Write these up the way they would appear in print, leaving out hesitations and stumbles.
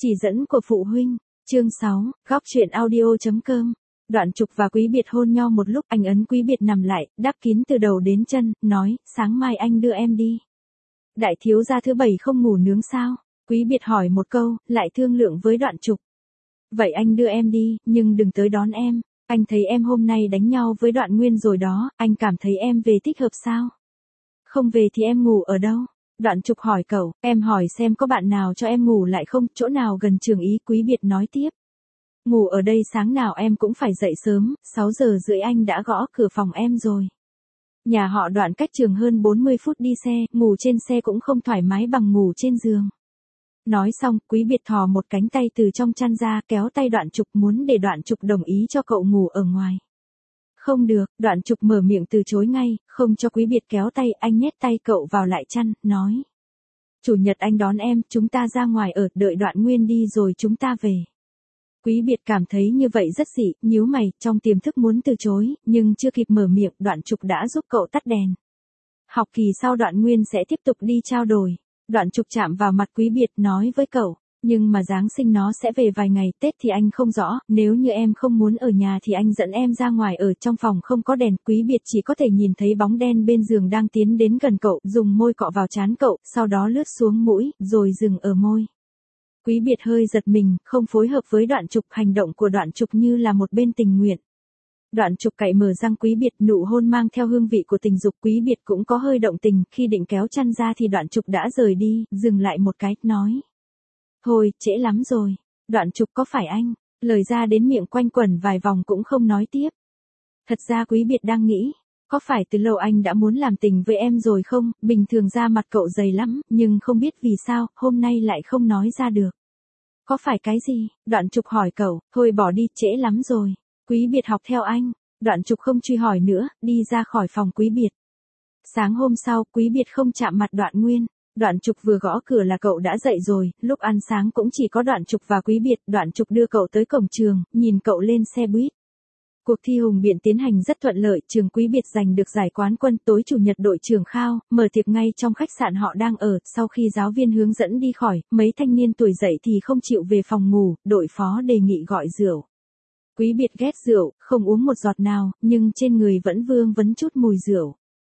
Chỉ dẫn của phụ huynh, chương 6, góc truyện audio.com. Đoạn Trục và Quý Biệt hôn nhau một lúc, anh ấn Quý Biệt nằm lại, đắp kín từ đầu đến chân, nói, sáng mai anh đưa em đi. Đại thiếu gia thứ 7 không ngủ nướng sao? Quý Biệt hỏi một câu, lại thương lượng với Đoạn Trục. Vậy anh đưa em đi, nhưng đừng tới đón em. Anh thấy em hôm nay đánh nhau với Đoạn Nguyên rồi đó, anh cảm thấy em về thích hợp sao? Không về thì em ngủ ở đâu? Đoạn Trục hỏi cậu, em hỏi xem có bạn nào cho em ngủ lại không, chỗ nào gần trường ý. Quý Biệt nói tiếp. Ngủ ở đây sáng nào em cũng phải dậy sớm, 6 giờ rưỡi anh đã gõ cửa phòng em rồi. Nhà họ Đoạn cách trường hơn 40 phút đi xe, ngủ trên xe cũng không thoải mái bằng ngủ trên giường. Nói xong, Quý Biệt thò một cánh tay từ trong chăn ra, kéo tay Đoạn Trục muốn để Đoạn Trục đồng ý cho cậu ngủ ở ngoài. Không được, Đoạn Trục mở miệng từ chối ngay, không cho Quý Biệt kéo tay, anh nhét tay cậu vào lại chăn, nói. Chủ nhật anh đón em, chúng ta ra ngoài ở, đợi Đoạn Nguyên đi rồi chúng ta về. Quý Biệt cảm thấy như vậy rất dị, nhíu mày, trong tiềm thức muốn từ chối, nhưng chưa kịp mở miệng, Đoạn Trục đã giúp cậu tắt đèn. Học kỳ sau Đoạn Nguyên sẽ tiếp tục đi trao đổi. Đoạn Trục chạm vào mặt Quý Biệt nói với cậu, nhưng mà Giáng sinh nó sẽ về vài ngày, Tết thì anh không rõ, nếu như em không muốn ở nhà thì anh dẫn em ra ngoài ở, trong phòng không có đèn. Quý Biệt chỉ có thể nhìn thấy bóng đen bên giường đang tiến đến gần cậu, dùng môi cọ vào trán cậu, sau đó lướt xuống mũi, rồi dừng ở môi. Quý Biệt hơi giật mình, không phối hợp với Đoạn Trục, hành động của Đoạn Trục như là một bên tình nguyện. Đoạn Trục cạy mở răng Quý Biệt, nụ hôn mang theo hương vị của tình dục. Quý Biệt cũng có hơi động tình, khi định kéo chăn ra thì Đoạn Trục đã rời đi, dừng lại một cái, nói. Thôi, trễ lắm rồi. Đoạn Trục có phải anh? Lời ra đến miệng quanh quẩn vài vòng cũng không nói tiếp. Thật ra Quý Biệt đang nghĩ, có phải từ lâu anh đã muốn làm tình với em rồi không? Bình thường da mặt cậu dày lắm, nhưng không biết vì sao, hôm nay lại không nói ra được. Có phải cái gì? Đoạn Trục hỏi cậu, thôi bỏ đi, trễ lắm rồi. Quý Biệt học theo anh. Đoạn Trục không truy hỏi nữa, đi ra khỏi phòng Quý Biệt. Sáng hôm sau, Quý Biệt không chạm mặt Đoạn Nguyên. Đoạn Trục vừa gõ cửa là cậu đã dậy rồi, lúc ăn sáng cũng chỉ có Đoạn Trục và Quý Biệt. Đoạn Trục đưa cậu tới cổng trường, nhìn cậu lên xe buýt. Cuộc thi hùng biện tiến hành rất thuận lợi, trường Quý Biệt giành được giải quán quân. Tối chủ nhật đội trưởng khao, mở tiệc ngay trong khách sạn họ đang ở. Sau khi giáo viên hướng dẫn đi khỏi, mấy thanh niên tuổi dậy thì không chịu về phòng ngủ, đội phó đề nghị gọi rượu. Quý Biệt ghét rượu, không uống một giọt nào, nhưng trên người vẫn vương vấn chút mùi rượu.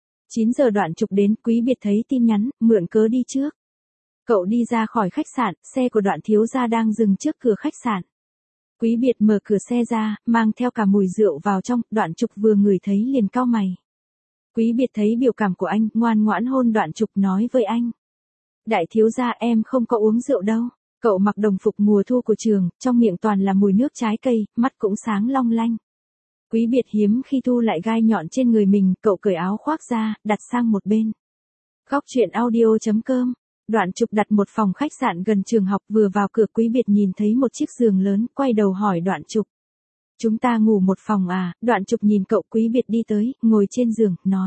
9 giờ Đoạn Trục đến, Quý Biệt thấy tin nhắn, mượn cớ đi trước. Cậu đi ra khỏi khách sạn, xe của Đoạn thiếu gia đang dừng trước cửa khách sạn. Quý Biệt mở cửa xe ra, mang theo cả mùi rượu vào trong. Đoạn Trục vừa ngửi thấy liền cau mày. Quý Biệt thấy biểu cảm của anh, ngoan ngoãn hôn Đoạn Trục, nói với anh. Đại thiếu gia, em không có uống rượu đâu. Cậu mặc đồng phục mùa thu của trường, trong miệng toàn là mùi nước trái cây, mắt cũng sáng long lanh. Quý Biệt hiếm khi thu lại gai nhọn trên người mình, cậu cởi áo khoác ra, đặt sang một bên. Góc truyện audio.com. Đoạn Trục đặt một phòng khách sạn gần trường học, vừa vào cửa Quý Biệt nhìn thấy một chiếc giường lớn, quay đầu hỏi Đoạn Trục. Chúng ta ngủ một phòng à? Đoạn Trục nhìn cậu. Quý Biệt đi tới, ngồi trên giường, nói.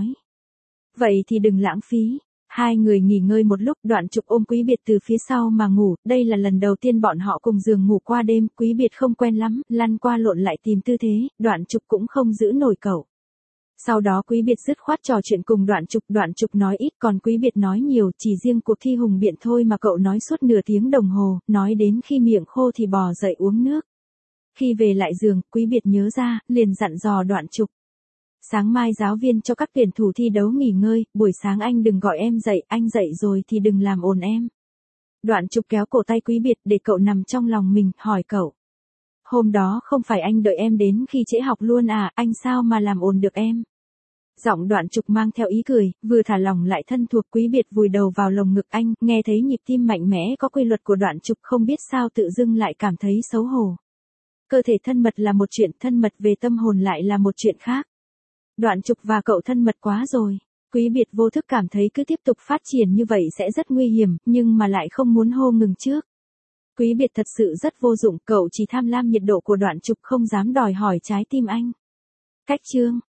Vậy thì đừng lãng phí. Hai người nghỉ ngơi một lúc, Đoạn Trục ôm Quý Biệt từ phía sau mà ngủ, đây là lần đầu tiên bọn họ cùng giường ngủ qua đêm. Quý Biệt không quen lắm, lăn qua lộn lại tìm tư thế, Đoạn Trục cũng không giữ nổi cậu. Sau đó Quý Biệt dứt khoát trò chuyện cùng Đoạn Trục nói ít, còn Quý Biệt nói nhiều, chỉ riêng cuộc thi hùng biện thôi mà cậu nói suốt nửa tiếng đồng hồ, nói đến khi miệng khô thì bò dậy uống nước. Khi về lại giường, Quý Biệt nhớ ra, liền dặn dò Đoạn Trục. Sáng mai giáo viên cho các tuyển thủ thi đấu nghỉ ngơi, buổi sáng anh đừng gọi em dậy, anh dậy rồi thì đừng làm ồn em. Đoạn Trục kéo cổ tay Quý Biệt để cậu nằm trong lòng mình, hỏi cậu. Hôm đó không phải anh đợi em đến khi trễ học luôn à, anh sao mà làm ồn được em? Giọng Đoạn Trục mang theo ý cười, vừa thả lỏng lại thân thuộc. Quý Biệt vùi đầu vào lồng ngực anh, nghe thấy nhịp tim mạnh mẽ có quy luật của Đoạn Trục, không biết sao tự dưng lại cảm thấy xấu hổ. Cơ thể thân mật là một chuyện, thân mật về tâm hồn lại là một chuyện khác. Đoạn Trục và cậu thân mật quá rồi. Quý Biệt vô thức cảm thấy cứ tiếp tục phát triển như vậy sẽ rất nguy hiểm, nhưng mà lại không muốn hô ngừng trước. Quý Biệt thật sự rất vô dụng, cậu chỉ tham lam nhiệt độ của Đoạn Trục, không dám đòi hỏi trái tim anh. Cách chương.